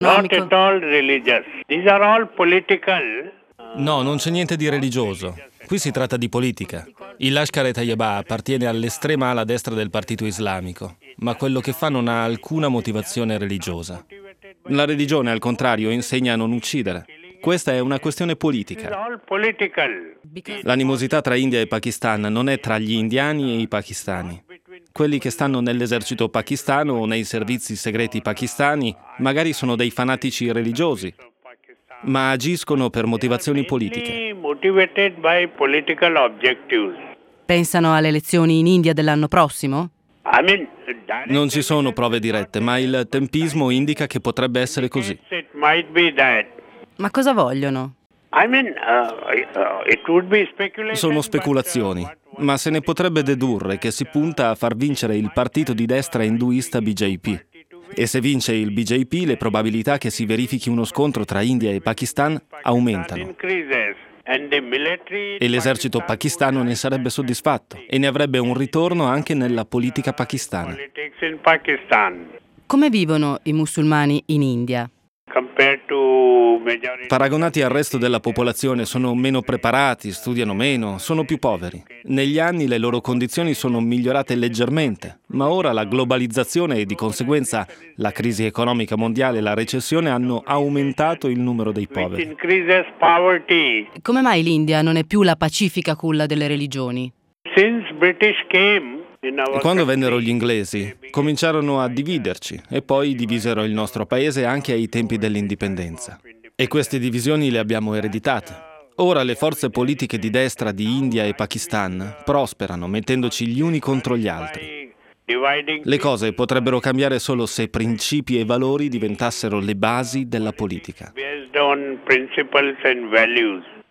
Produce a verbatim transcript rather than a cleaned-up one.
Not at all religious. These are all political. No, non c'è niente di religioso. Qui si tratta di politica. Il Lashkar-e-Taiba appartiene all'estrema ala destra del partito islamico, ma quello che fa non ha alcuna motivazione religiosa. La religione, al contrario, insegna a non uccidere. Questa è una questione politica. L'animosità tra India e Pakistan non è tra gli indiani e i pakistani. Quelli che stanno nell'esercito pakistano o nei servizi segreti pakistani magari sono dei fanatici religiosi, ma agiscono per motivazioni politiche. Pensano alle elezioni in India dell'anno prossimo? Non ci sono prove dirette, ma il tempismo indica che potrebbe essere così. Ma cosa vogliono? Sono speculazioni, ma se ne potrebbe dedurre che si punta a far vincere il partito di destra induista B J P. E se vince il B J P, le probabilità che si verifichi uno scontro tra India e Pakistan aumentano. E l'esercito pakistano ne sarebbe soddisfatto e ne avrebbe un ritorno anche nella politica pakistana. Come vivono i musulmani in India? Paragonati al resto della popolazione sono meno preparati, studiano meno, sono più poveri. Negli anni le loro condizioni sono migliorate leggermente, ma ora la globalizzazione e di conseguenza la crisi economica mondiale e la recessione hanno aumentato il numero dei poveri. Come mai l'India non è più la pacifica culla delle religioni? Quando vennero gli inglesi, cominciarono a dividerci e poi divisero il nostro paese anche ai tempi dell'indipendenza. E queste divisioni le abbiamo ereditate. Ora le forze politiche di destra di India e Pakistan prosperano mettendoci gli uni contro gli altri. Le cose potrebbero cambiare solo se principi e valori diventassero le basi della politica.